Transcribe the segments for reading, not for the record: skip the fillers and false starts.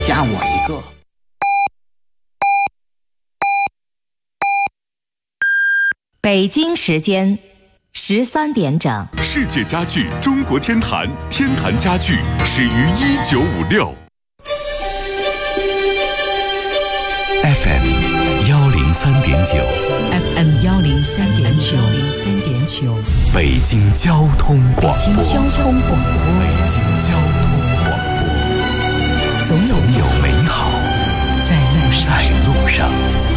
加我一个。 北京时间13点整。 世界家具中国天坛，天坛家具始于1956。 FM 103.9，FM 103.9， 北京交通广播， 北京交通广播， 北京交通广播，总有美好在路上。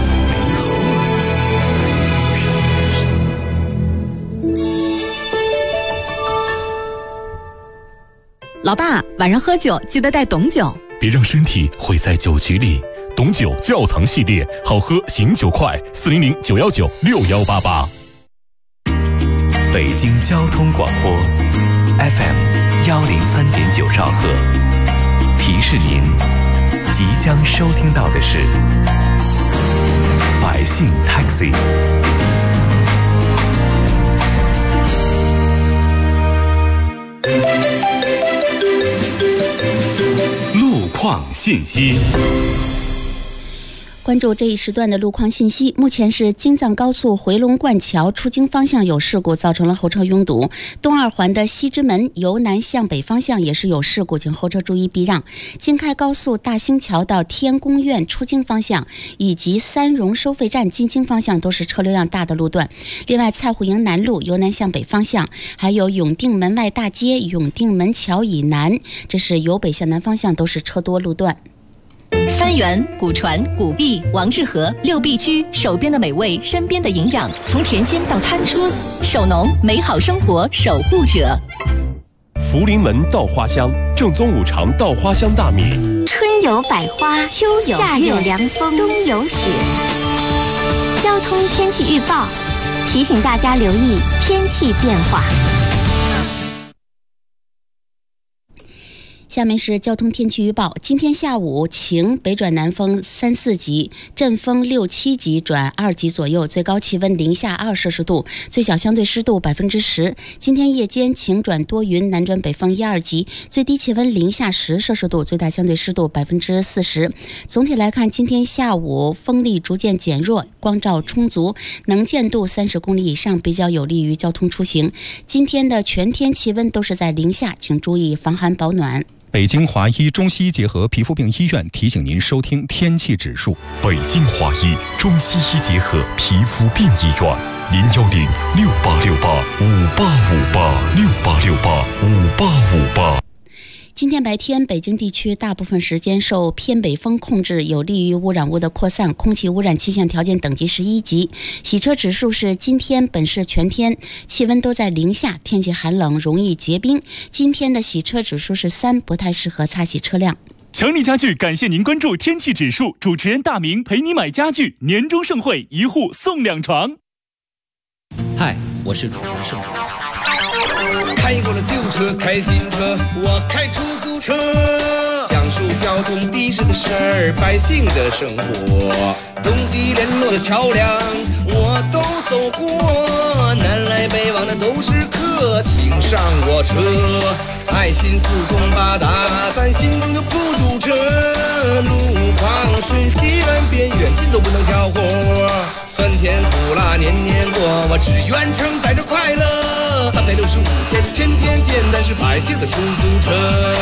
老爸，晚上喝酒记得带董酒， 别让身体毁在酒局里。董酒窖藏系列，好喝醒酒快，400-919-6188。 北京交通广播 FM 103.9兆赫，提示您即将收听到的是百姓 Taxi。路况信息。 关注这一时段的路况信息。目前是京藏高速回龙观桥出京方向有事故，造成了后车拥堵。东二环的西直门由南向北方向也是有事故，请后车注意避让。京开高速大兴桥到天宫苑出京方向以及三荣收费站进京方向都是车流量大的路段。另外，蔡户营南路由南向北方向，还有永定门外大街、永定门桥以南，这是由北向南方向都是车多路段。 三元、古传、古碧、王致和6必居，手边的美味，身边的营养，从田间到餐桌，守农美好生活守护者。 福临门稻花香，正宗五常稻花香大米。 春有百花，秋有夏有凉风，冬有雪。交通天气预报提醒大家留意天气变化。 下面是交通天气预报。今天下午晴，北转南风3、4级，阵风6、7级转2级左右，最高气温零下2摄氏度，最小相对湿度10%。今天夜间晴转多云，南转北风1、2级，最低气温零下10摄氏度，最大相对湿度40%。总体来看，今天下午风力逐渐减弱，光照充足，能见度30公里以上，比较有利于交通出行。今天的全天气温都是在零下，请注意防寒保暖。 北京华医中西医结合皮肤病医院提醒您收听天气指数。 北京华医中西医结合皮肤病医院，010-6868-5858，6868-5858。 今天白天，北京地区大部分时间受偏北风控制，有利于污染物的扩散，空气污染气象条件等级是1级。洗车指数是今天本市全天气温都在零下，天气寒冷，容易结冰。今天的洗车指数是3，不太适合擦洗车辆。 强力家具感谢您关注天气指数，主持人大明陪你买家具，年终盛会1户送2床。 嗨，我是主持人盛。 开过了旧车，开新车，我开出租车，讲述交通的士的事儿，百姓的生活，东西联络的桥梁我都走过，南来北往的都是客，请上我车，爱心四通八达，咱心中就不堵车，路况顺西远边远近都不能挑活，酸甜苦辣年年过，我只愿承载着快乐，365天天天见，咱是百姓的出租车。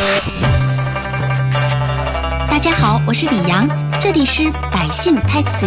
大家好，我是李阳，这里是百姓 Taxi。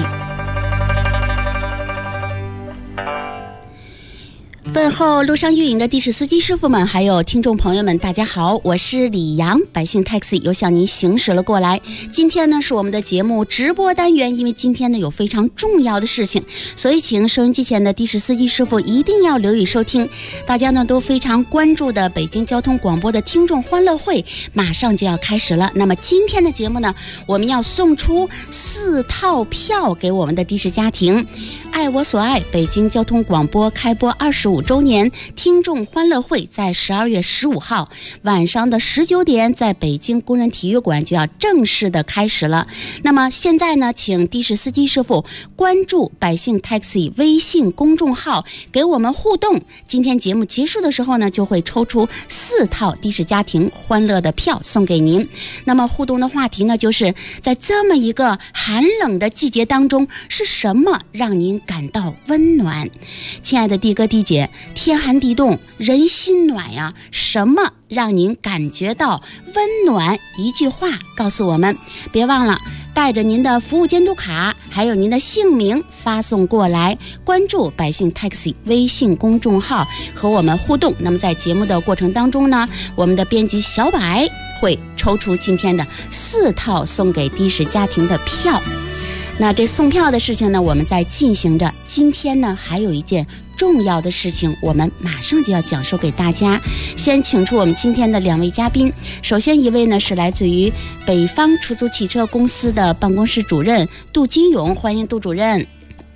问候路上运营的的士司机师傅们，还有听众朋友们，大家好，我是李阳，百姓 Taxi 又向您行驶了过来。今天呢是我们的节目直播单元，因为今天呢有非常重要的事情，所以请收音机前的的士司机师傅一定要留意收听。大家呢都非常关注的北京交通广播的听众欢乐会马上就要开始了。那么今天的节目呢，我们要送出4套票给我们的的士家庭。 爱我所爱北京交通广播开播25周年听众欢乐会在12月15号晚上的19点在北京工人体育馆就要正式的开始了。那么现在呢，请的士司机师傅关注百姓 Taxi 微信公众号给我们互动，今天节目结束的时候呢，就会抽出4套的士家庭欢乐的票送给您。那么互动的话题呢，就是在这么一个寒冷的季节当中，是什么让您感到温暖？亲爱的的哥的姐，天寒地冻人心暖呀，什么让您感觉到温暖？一句话告诉我们，别忘了带着您的服务监督卡还有您的姓名发送过来，关注百姓 Taxi 微信公众号和我们互动。那么在节目的过程当中呢，我们的编辑小柏会抽出今天的4套送给的士家庭的票。那这送票的事情呢，我们在进行着。今天呢，还有一件重要的事情，我们马上就要讲述给大家。先请出我们今天的2位嘉宾。首先一位呢，是来自于北方出租汽车公司的办公室主任杜金勇，欢迎杜主任。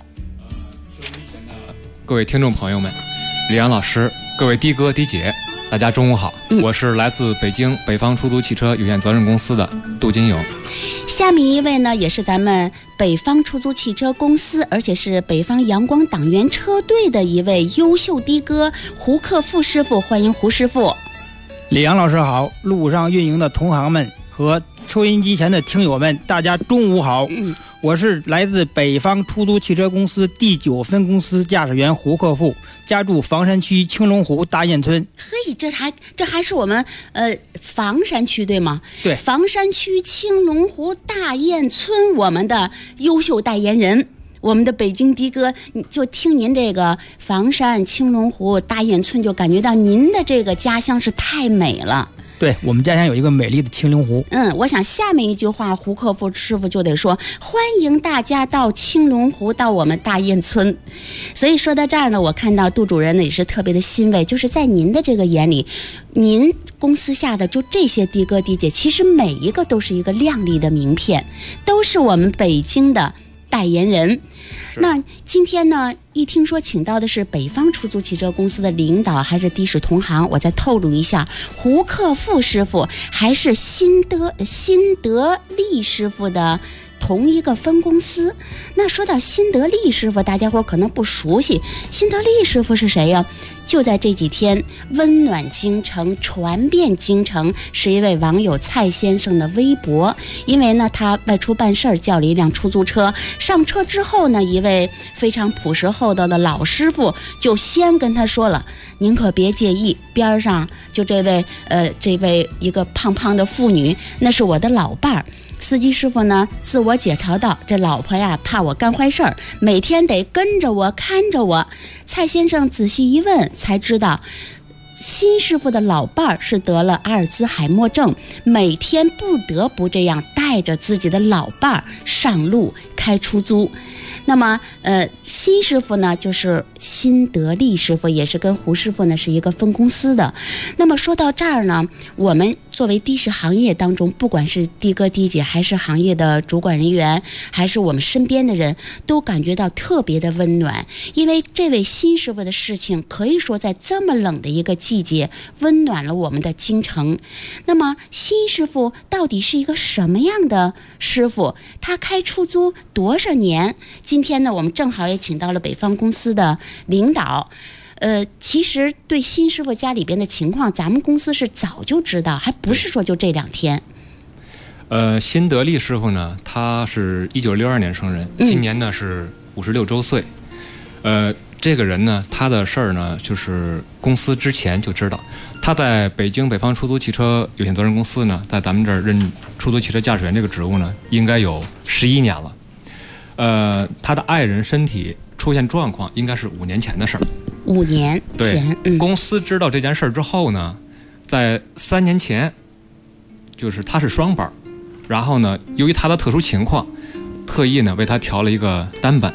各位听众朋友们，李阳老师，各位的哥的姐，大家中午好。我是来自北京北方出租汽车有限责任公司的杜金勇。 下面一位呢，也是咱们北方出租汽车公司，而且是北方阳光党员车队的一位优秀的哥胡克富师傅，欢迎胡师傅。 李阳老师好，路上运营的同行们和收音机前的听友们，大家中午好。我是来自北方出租汽车公司第9分公司驾驶员胡克富，家住房山区青龙湖大雁村。 嘿，这还是我们房山区对吗？ 对， 房山区青龙湖大雁村，我们的优秀代言人，我们的北京的哥，就听您这个房山青龙湖大雁村，就感觉到您的这个家乡是太美了。 对，我们家乡有一个美丽的青龙湖。 我想下面一句话胡克富师傅就得说，欢迎大家到青龙湖，到我们大雁村。所以说到这儿呢，我看到杜主任呢也是特别的欣慰，就是在您的这个眼里，您公司下的就这些的哥的姐，其实每一个都是一个亮丽的名片，都是我们北京的代言人。那今天呢，一听说请到的是北方出租汽车公司的领导，还是的士同行，我再透露一下，胡克富师傅还是新德利师傅的同一个分公司。那说到新德利师傅，大家伙可能不熟悉，新德利师傅是谁呀？就在这几天，温暖京城传遍京城，是一位网友蔡先生的微博。因为呢，他外出办事儿，叫了一辆出租车，上车之后呢，一位非常朴实厚道的老师傅就先跟他说了，您可别介意，边上就这位一个胖胖的妇女，那是我的老伴儿。司机师傅呢自我解嘲道，这老婆呀怕我干坏事儿，每天得跟着我看着我。蔡先生仔细一问才知道，新师傅的老伴儿是得了阿尔兹海默症，每天不得不这样带着自己的老伴儿上路开出租。那么新师傅呢就是新德利师傅，也是跟胡师傅呢是一个分公司的。那么说到这儿呢，我们作为的士行业当中，不管是的哥的姐，还是行业的主管人员，还是我们身边的人，都感觉到特别的温暖。因为这位新师傅的事情，可以说在这么冷的一个季节，温暖了我们的京城。那么新师傅到底是一个什么样的师傅？他开出租多少年？今天呢，我们正好也请到了北方公司的领导。其实对新师傅家里边的情况，咱们公司是早就知道，还不是说就这2天。 新德利师傅呢，他是1962年生人，今年呢是56周岁。这个人呢，他的事儿呢，就是公司之前就知道，他在北京北方出租汽车有限责任公司呢，在咱们这儿任出租汽车驾驶员这个职务呢，应该有11年了。他的爱人身体出现状况，应该是5年前的事儿。 5年前， 对，公司知道这件事儿之后呢，在3年前，就是他是双班，然后呢，由于他的特殊情况，特意呢为他调了一个单班。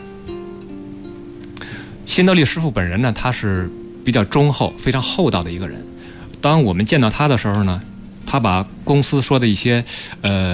新德利师傅本人呢，他是比较忠厚、非常厚道的一个人。当我们见到他的时候呢，他把公司说的一些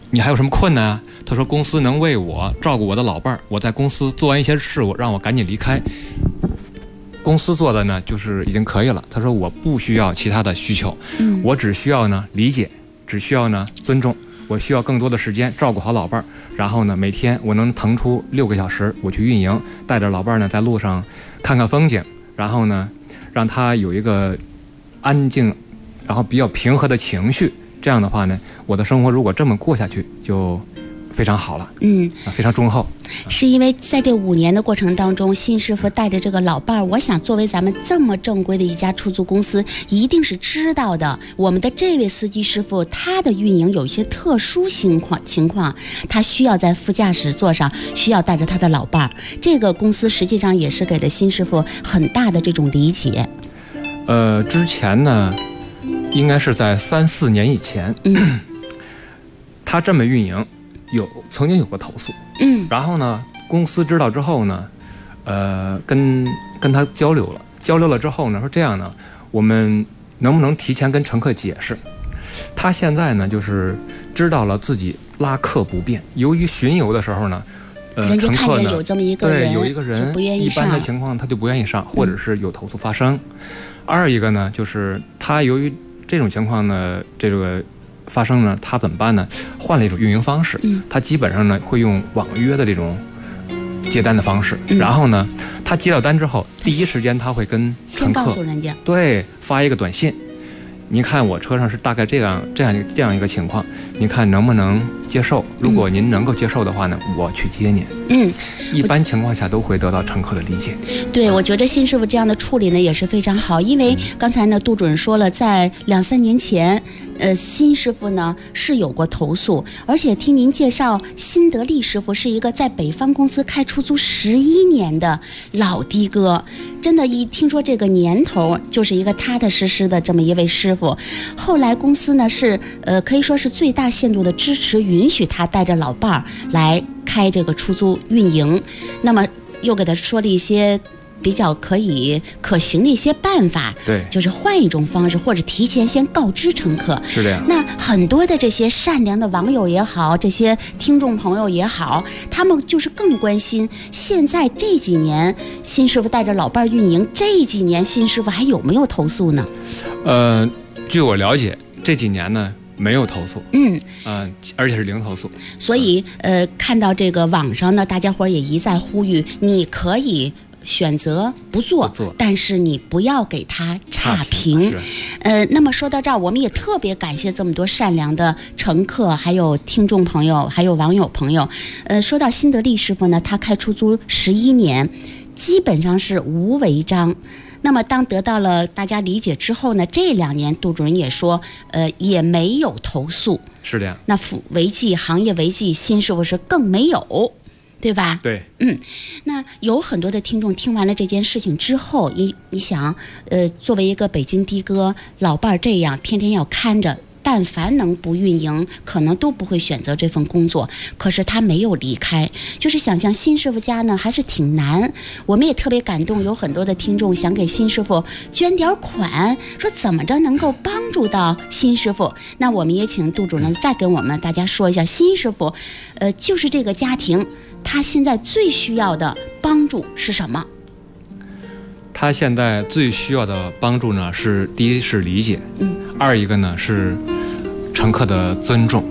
你还有什么困难啊？他说公司能为我照顾我的老伴儿，我在公司做完一些事务，让我赶紧离开。公司做的呢就是已经可以了。他说我不需要其他的需求，我只需要呢理解，只需要呢尊重。我需要更多的时间照顾好老伴儿，然后呢每天我能腾出6个小时我去运营，带着老伴儿呢在路上看看风景，然后呢让他有一个安静然后比较平和的情绪。这样的话呢，我的生活如果这么过下去就非常好了，非常忠厚。 是因为在这5年的过程当中，辛师傅带着这个老伴儿，我想作为咱们这么正规的一家出租公司，一定是知道的。我们的这位司机师傅，他的运营有一些特殊情况，他需要在副驾驶座上，需要带着他的老伴儿。这个公司实际上也是给了辛师傅很大的这种理解。 之前呢，应该是在3、4年以前，他这么运营。曾经有过投诉，然后呢，公司知道之后呢，跟他交流了之后呢，说这样呢，我们能不能提前跟乘客解释？他现在呢，就是知道了自己拉客不便，由于巡游的时候呢， 人家看见有这么一个人， 对，有一个人不愿意上， 一般的情况他就不愿意上，或者是有投诉发生。二一个呢，就是他由于这种情况呢，这个发生呢，他怎么办呢？换了一种运营方式，他基本上呢会用网约的这种接单的方式，然后呢，他接到单之后，第一时间他会跟乘客先告诉人家， 对，发一个短信，您看我车上是大概这样一个情况，您看能不能接受？如果您能够接受的话呢，我去接您。一般情况下都会得到乘客的理解。 对，我觉得辛师傅这样的处理呢也是非常好，因为刚才呢杜主任说了，在2、3年前，辛师傅呢是有过投诉，而且听您介绍，辛德利师傅是一个在北方公司开出租11年的老的哥，真的，一听说这个年头，就是一个踏踏实实的这么一位师傅。后来公司呢是可以说是最大限度的支持，允许他带着老伴儿来开这个出租运营，那么又给他说了一些比较可行的一些办法， 对， 就是换一种方式，或者提前先告知乘客。 是这样。 那很多的这些善良的网友也好，这些听众朋友也好，他们就是更关心现在这几年辛师傅带着老伴运营，这几年辛师傅还有没有投诉呢？ 据我了解，这几年呢没有投诉，而且是0投诉。 所以看到这个网上呢，大家伙也一再呼吁，你可以选择不做，但是你不要给他差评。那么说到这儿，我们也特别感谢这么多善良的乘客，还有听众朋友，还有网友朋友。说到辛德利师傅呢，他开出租11年，基本上是无违章。那么当得到了大家理解之后呢，这2年杜主任也说，也没有投诉。 是这样。 那违纪，行业违纪，辛师傅是更没有，对吧？ 对。 那有很多的听众听完了这件事情之后，你想，作为一个北京的哥，老伴儿这样天天要看着，但凡能不运营，可能都不会选择这份工作。可是他没有离开，就是想象辛师傅家呢，还是挺难。我们也特别感动，有很多的听众想给辛师傅捐点款，说怎么着能够帮助到辛师傅。那我们也请杜主任再跟我们大家说一下，辛师傅，就是这个家庭，他现在最需要的帮助是什么？ 他现在最需要的帮助呢，是第一是理解，二一个呢是乘客的尊重。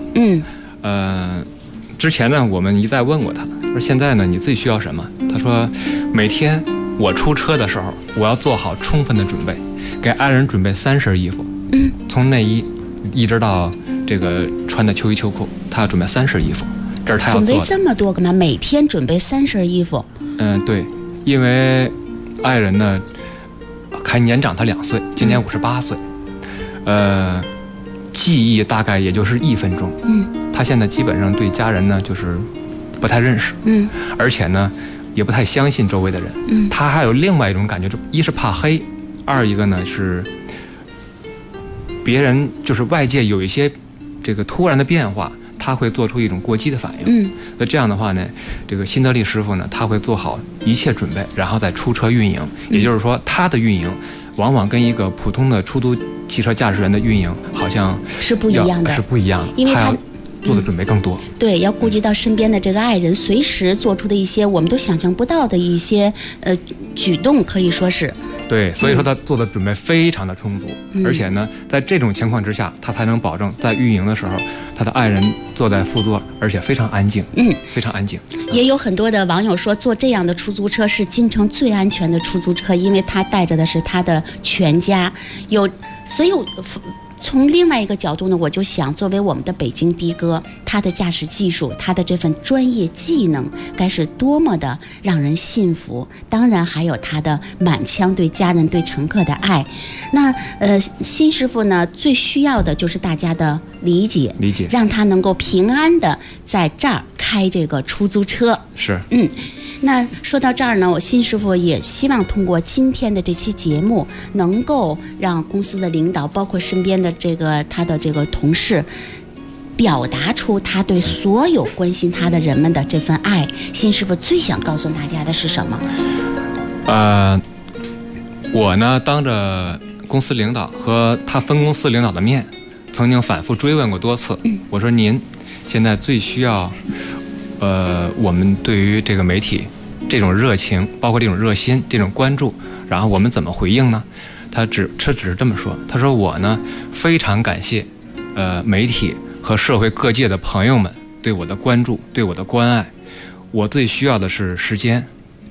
之前呢我们一再问过他，说现在呢你最需要什么？他说每天我出车的时候，我要做好充分的准备，给爱人准备3身衣服，从内衣一直到这个穿的秋衣秋裤，他要准备3身衣服，这是他要做的。 准备这么多干嘛？每天准备3身衣服？ 对，因为爱人呢还年长他2岁，今年58岁，记忆大概也就是1分钟。他现在基本上对家人呢就是不太认识，而且呢也不太相信周围的人。他还有另外一种感觉，一是怕黑，二一个呢是别人就是外界有一些这个突然的变化，他会做出一种过激的反应。那这样的话呢，这个辛德利师傅呢，他会做好一切准备，然后再出车运营。也就是说，他的运营往往跟一个普通的出租汽车驾驶员的运营好像是不一样的， 是不一样的。 因为做的准备更多。 对，要顾及到身边的这个爱人，随时做出的一些我们都想象不到的一些举动，可以说是。 对，所以说他做的准备非常的充足，而且呢，在这种情况之下，他才能保证在运营的时候，他的爱人坐在副座，而且非常安静，非常安静。 也有很多的网友说，坐这样的出租车是京城最安全的出租车，因为他带着的是他的全家。所以从另外一个角度呢，我就想，作为我们的北京的哥，他的驾驶技术，他的这份专业技能，该是多么的让人信服。当然还有他的满腔对家人、对乘客的爱。那新师傅呢，最需要的就是大家的理解，让他能够平安的在这儿开这个出租车。 是， 那说到这儿呢，我新师傅也希望通过今天的这期节目，能够让公司的领导，包括身边的他的这个同事，表达出他对所有关心他的人们的这份爱。新师傅最想告诉大家的是什么？ 我呢，当着公司领导和他分公司领导的面，曾经反复追问过多次。我说您现在最需要我们对于这个媒体这种热情，包括这种热心、这种关注，然后我们怎么回应呢？他只是这么说，他说我呢非常感谢媒体和社会各界的朋友们对我的关注、对我的关爱，我最需要的是时间，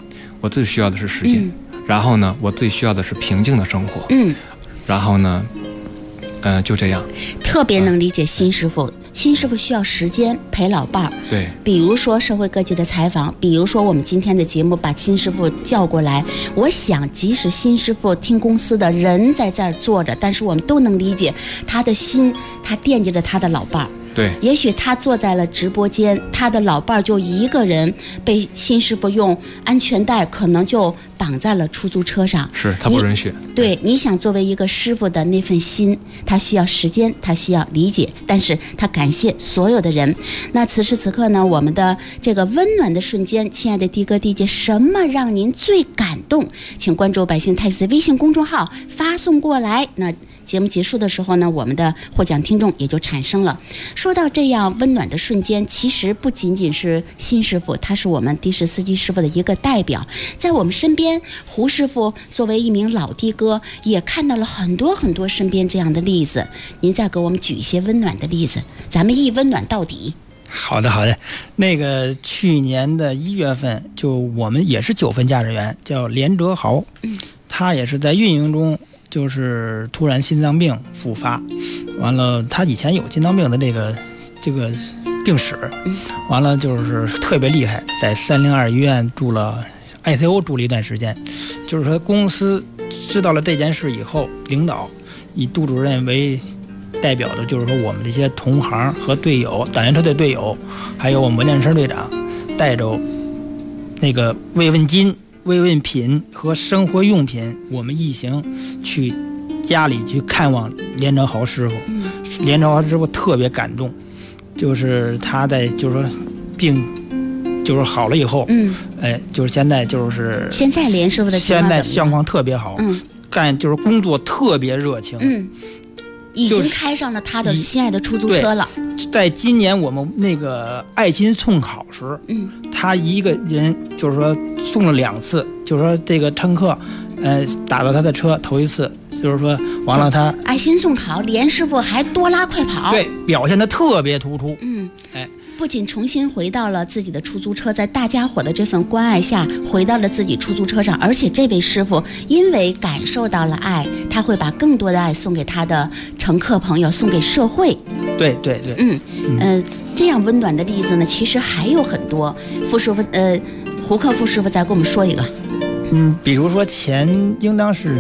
然后呢，我最需要的是平静的生活，然后呢，就这样。 特别能理解新师傅。新师傅需要时间陪老伴儿， 对， 比如说社会各界的采访，比如说我们今天的节目把新师傅叫过来，我想即使新师傅听公司的人在这儿坐着，但是我们都能理解他的心，他惦记着他的老伴儿。 对， 也许他坐在了直播间，他的老伴儿就一个人被新师傅用安全带可能就绑在了出租车上， 是他不允许。 对，你想作为一个师傅的那份心，他需要时间，他需要理解，但是他感谢所有的人。那此时此刻呢，我们的这个温暖的瞬间，亲爱的的哥的姐，什么让您最感动？请关注百姓太子微信公众号发送过来。那节目结束的时候呢，我们的获奖听众也就产生了。说到这样温暖的瞬间，其实不仅仅是新师傅，他是我们的士司机师傅的一个代表。在我们身边，胡师傅作为一名老的哥，也看到了很多很多身边这样的例子。您再给我们举一些温暖的例子，咱们一温暖到底。 好的，那个去年的1月份，就我们也是9分驾驶员，叫连哲豪，他也是在运营中。就是突然心脏病复发，完了他以前有心脏病的这个病史，完了就是特别厉害，在302医院住了 ICU 住了一段时间。就是说公司知道了这件事以后，领导以杜主任为代表的，就是说我们这些同行和队友，党员车队队友，还有我们文件车队长，带着那个慰问金、慰问品和生活用品，我们一行去家里去看望连哲豪师傅。连哲豪师傅特别感动，就是他在就是说病就是好了以后，就是现在连师傅的现在相况特别好，干就是工作特别热情， 已经开上了他的心爱的出租车了。 在今年我们那个爱心送考时，他一个人就是说送了2次，就是说这个乘客，打到他的车头一次，就是说完了他爱心送考，连师傅还多拉快跑， 对，表现得特别突出。 不仅重新回到了自己的出租车，在大家伙的这份关爱下回到了自己出租车上，而且这位师傅因为感受到了爱，他会把更多的爱送给他的乘客朋友，送给社会。 对， 这样温暖的例子呢，其实还有很多。傅师傅，胡克傅师傅再给我们说一个。 比如说应当是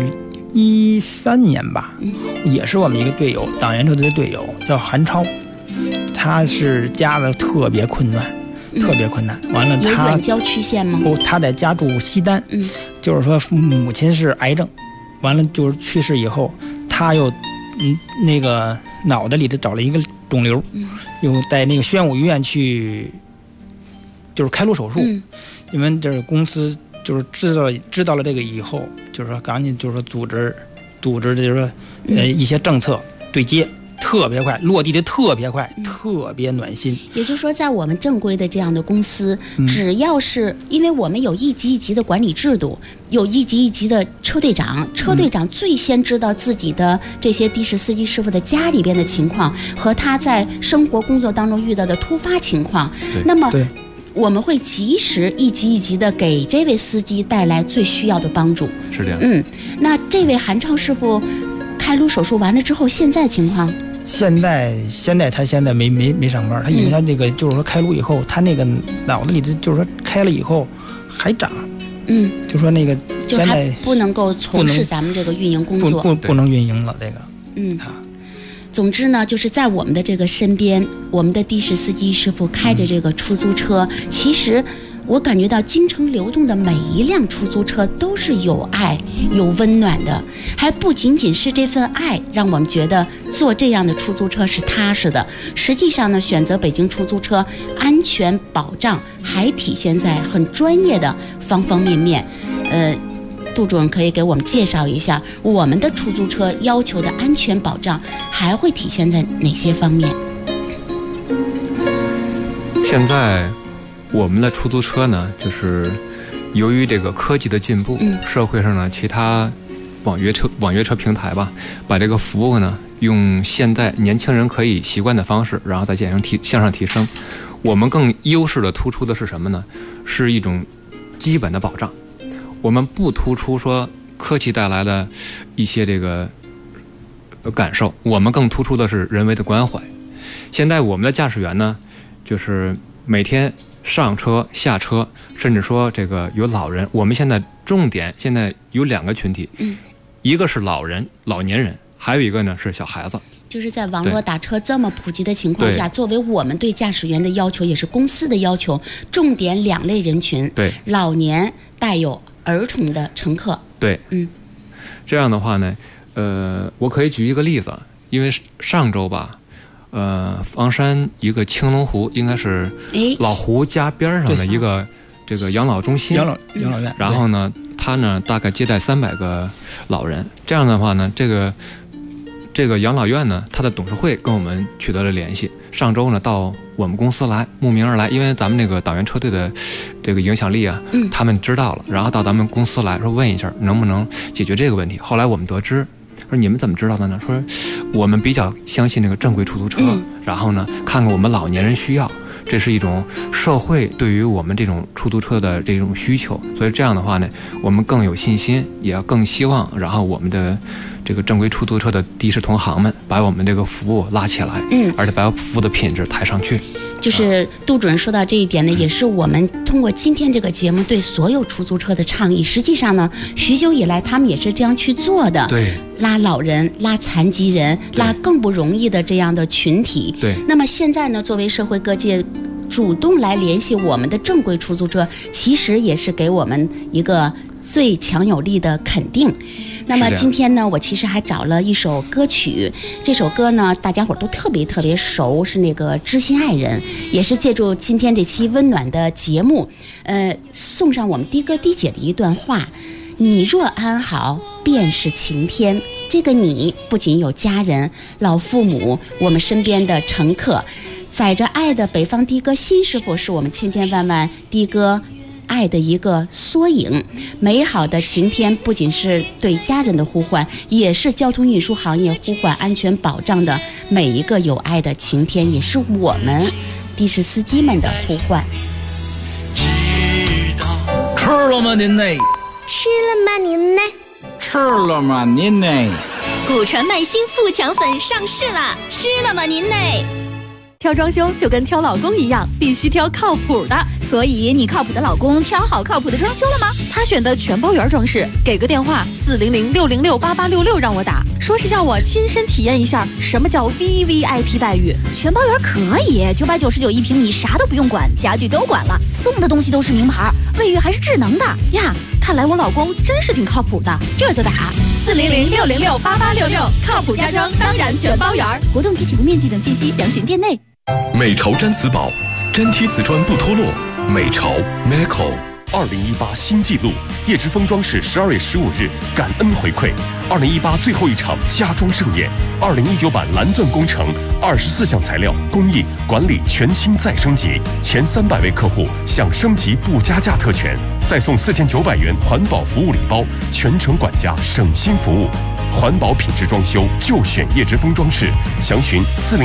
13年吧，也是我们一个队友，党员车队的队友叫韩超。他是家的特别困难，完了他远郊区县吗？ 不，他在家住西单，就是说母亲是癌症，完了就是去世以后，他又那个脑袋里头找了一个肿瘤，又在那个宣武医院去就是开颅手术，因为这个公司就是知道了这个以后，就是说赶紧就是说组织就是说一些政策对接。 特别快，落地的特别快，特别暖心。 也就是说，在我们正规的这样的公司，只要是因为我们有一级一级的管理制度，有一级一级的车队长，车队长最先知道自己的这些的士司机师傅的家里边的情况和他在生活工作当中遇到的突发情况，那么我们会及时一级一级的给这位司机带来最需要的帮助。 是这样。 那这位韩超师傅开颅手术完了之后，现在情况？ 现在他现在没上班，他因为他这个就是说开颅以后，他那个脑子里的就是说开了以后还长，就说那个就还不能够从事咱们这个运营工作， 不能运营了这个。 总之呢，就是在我们的这个身边，我们的的士司机师傅开着这个出租车，其实我感觉到京城流动的每一辆出租车都是有爱有温暖的，还不仅仅是这份爱让我们觉得坐这样的出租车是踏实的，实际上呢，选择北京出租车安全保障还体现在很专业的方方面面。杜主任可以给我们介绍一下我们的出租车要求的安全保障还会体现在哪些方面？ 现在我们的出租车呢，就是由于这个科技的进步，社会上呢其他网约车平台吧，把这个服务呢用现代年轻人可以习惯的方式，然后再向上提升。我们更优势的突出的是什么呢？是一种基本的保障。我们不突出说科技带来的一些这个感受，我们更突出的是人为的关怀。现在我们的驾驶员呢，就是每天上车下车，甚至说这个有老人，我们现在重点现在有2个群体，一个是老年人，还有一个呢是小孩子。 就是在网络打车这么普及的情况下，作为我们对驾驶员的要求，也是公司的要求，重点2类人群，老年带有儿童的乘客。 对，这样的话呢，我可以举一个例子，因为上周吧，房山一个青龙湖，应该是老湖家边上的一个这个养老中心，养老院。 然后呢，他呢大概接待300个老人。这样的话呢，这个养老院呢，它的董事会跟我们取得了联系。上周呢，到我们公司来，慕名而来，因为咱们那个党员车队的这个影响力啊，他们知道了，然后到咱们公司来说问一下能不能解决这个问题。后来我们得知，说你们怎么知道的呢？说我们比较相信这个正规出租车，然后呢，看看我们老年人需要，这是一种社会对于我们这种出租车的这种需求，所以这样的话呢，我们更有信心，也要更希望，然后我们的这个正规出租车的的士同行们把我们这个服务拉起来，而且把服务的品质抬上去。 就是杜主任说到这一点呢，也是我们通过今天这个节目对所有出租车的倡议。实际上呢，许久以来他们也是这样去做的，拉老人、拉残疾人、拉更不容易的这样的群体。那么现在呢，作为社会各界主动来联系我们的正规出租车，其实也是给我们一个最强有力的肯定。那么今天呢，我其实还找了一首歌曲，这首歌呢大家伙都特别熟，是那个《知心爱人》，也是借助今天这期温暖的节目，送上我们的哥的姐的一段话：你若安好，便是晴天。这个你不仅有家人、老父母，我们身边的乘客，载着爱的北方的哥新师傅，是我们千千万万的哥爱的一个缩影。美好的晴天不仅是对家人的呼唤，也是交通运输行业呼唤安全保障的每一个有爱的晴天，也是我们的士司机们的呼唤。 吃了吗您呢？ 吃了吗您呢？ 吃了吗您呢？ 古传麦新富强粉上市啦！吃了吗您呢？ 挑装修就跟挑老公一样，必须挑靠谱的。 所以你靠谱的老公挑好靠谱的装修了吗？ 他选的全包圆装饰，给个电话400-606-8866让我打，说是要我亲身体验一下什么叫 VVIP 待遇。 全包圆可以，999一平米，啥都不用管，家具都管了，送的东西都是名牌，卫浴还是智能的呀。看来我老公真是挺靠谱的， 这就打 400-606-8866，靠谱家装当然全包圆。 活动及起步面积等信息详询店内。 美潮毡瓷宝，粘贴瓷砖不脱落。美潮 Meco。 2018新纪录，叶之峰装饰12月15日感恩回馈2018最后一场家装盛宴，2019版蓝钻工程24项材料工艺管理全新再升级，前300位客户享升级不加价特权，再送4900元环保服务礼包，全程管家省心服务。环保品质装修就选叶之峰装饰，详询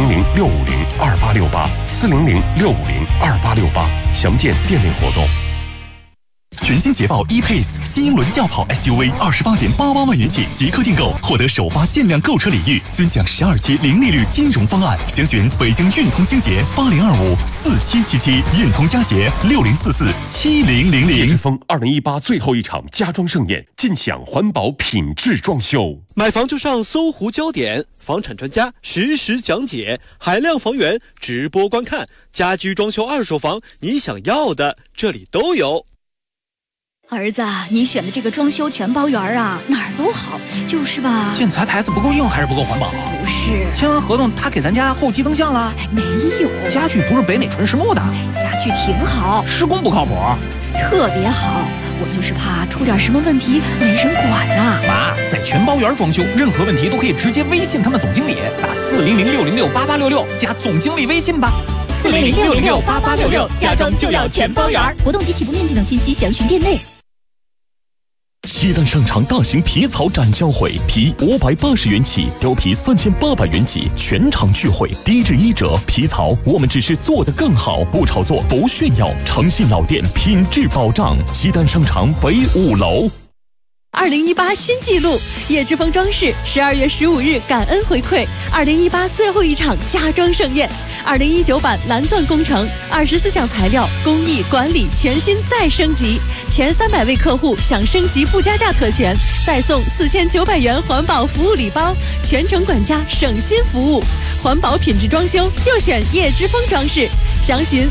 400-650-2868，400-650-2868，详见店内活动。 全新捷豹 E-Pace 新英伦轿跑 SUV28.88万元起即刻订购，获得首发限量购车礼遇，尊享12期零利率金融方案。详询北京运通星捷80254777，运通佳捷60447000。 叶之峰2018最后一场家装盛宴，尽享环保品质装修。 买房就上搜狐焦点，房产专家实时讲解，海量房源直播观看，家居装修二手房，你想要的这里都有。 儿子，你选的这个装修全包园啊，哪儿都好，就是吧， 建材牌子不够硬还是不够环保？ 不是， 签完合同他给咱家后期增项了？ 没有， 家具不是北美纯实木的， 家具挺好， 施工不靠谱， 特别好，我就是怕出点什么问题没人管呐。 妈，在全包园装修，任何问题都可以直接微信他们总经理，打400-606-8866加总经理微信吧。 400-606-8866，家装就要全包园。活动及起步面积等信息详询店内。 西单商场大型皮草展销会，皮580元起，貂皮3800元起，全场聚会，低至1折。皮草我们只是做得更好，不炒作，不炫耀，诚信老店，品质保障。西单商场北5楼。 2018新纪录，叶之峰装饰12月15日感恩回馈2018最后一场家装盛宴，2019版蓝钻工程24项材料工艺管理全新再升级，前300位客户享升级不加价特权，再送4900元环保服务礼包，全程管家省心服务。环保品质装修就选叶之峰装饰，详询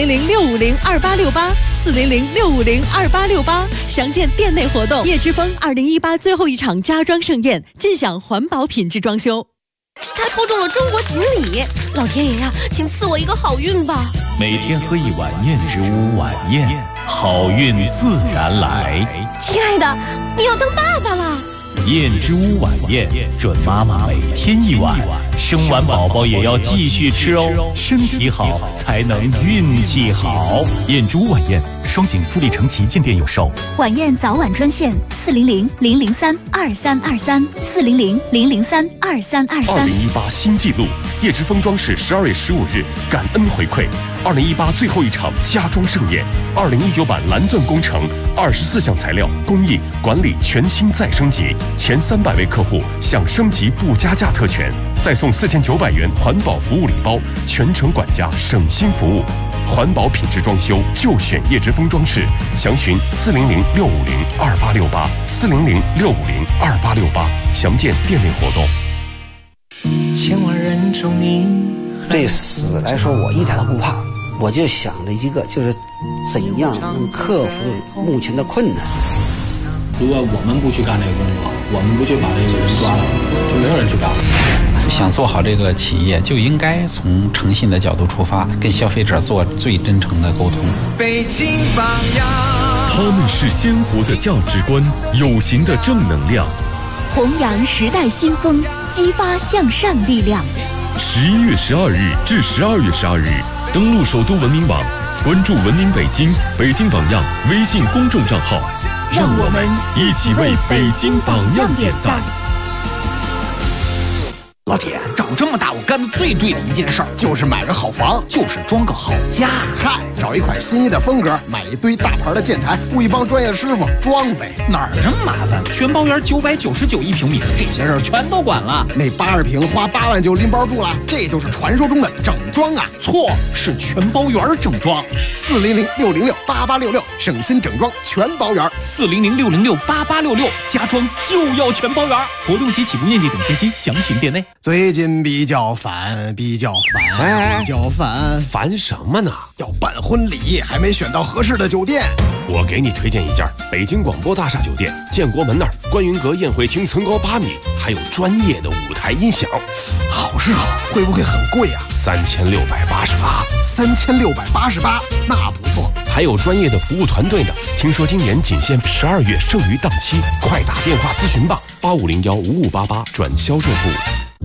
400-650-2868，400-650-2868，详见店内活动。叶之峰2018最后一场家装盛宴，尽享环保品质装修。 他抽中了中国锦鲤，老天爷呀，请赐我一个好运吧！ 每天喝一碗燕之屋晚宴，好运自然来。 亲爱的，你要当爸爸了。 燕之屋晚宴，准妈妈每天一碗，生完宝宝也要继续吃哦，身体好才能运气好。燕之屋晚宴，双井富力城旗舰店有售。 晚宴早晚专线400-003-2323，400-003-2323。 2018新纪录，叶之峰装饰12月15日感恩回馈2018最后一场家装盛宴，2019版蓝钻工程24项材料工艺管理全新再升级，前300位客户享升级不加价特权，再送4900元环保服务礼包，全程管家省心服务。环保品质装修就选叶之峰装饰，详询400-650-2868，400-650-2868，详见店内活动。 千万人中你，对死来说我一点都不怕，我就想着一个，就是怎样能克服目前的困难。 如果我们不去干这个工作，我们不去把这个人抓了，就没有人去干了。 想做好这个企业，就应该从诚信的角度出发，跟消费者做最真诚的沟通。 北京榜样， 他们是鲜活的价值观，有形的正能量， 弘扬时代新风，激发向善力量。 11月12日至12月12日，登录首都文明网，关注文明北京、北京榜样微信公众账号， 让我们一起为北京榜样点赞。 老铁，长这么大我干的最对的一件事儿就是买个好房，就是装个好家。 嗨，找一款心仪的风格，买一堆大牌的建材，雇一帮专业师傅装呗。 哪儿这么麻烦？全包园999一平米，这些事儿全都管了。 那80平花8万就拎包住了，这就是传说中的整装啊！ 错，是全包园整装。 400-606-8866，省心整装全包园。 400-606-8866，家装就要全包园。活动及起步面积等信息详询店内。 最近比较烦， 烦什么呢？ 要办婚礼，还没选到合适的酒店。 我给你推荐一家北京广播大厦酒店，建国门那儿观云阁宴会厅层高8米，还有专业的舞台音响。 好是好，会不会很贵啊？ 3688， 那不错。 还有专业的服务团队呢。听说今年仅限12月剩余档期，快打电话咨询吧，85015588转销售部。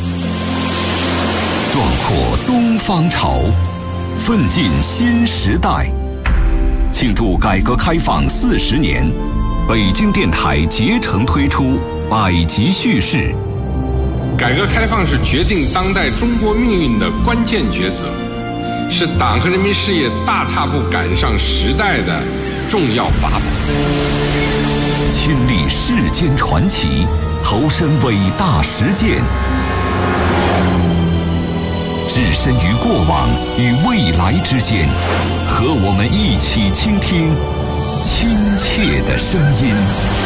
壮阔东方潮，奋进新时代。庆祝改革开放40年，北京电台竭诚推出百集叙事。 改革开放是决定当代中国命运的关键抉择，是党和人民事业大踏步赶上时代的重要法宝。 亲历世间传奇，投身伟大实践，置身于过往与未来之间，和我们一起倾听亲切的声音。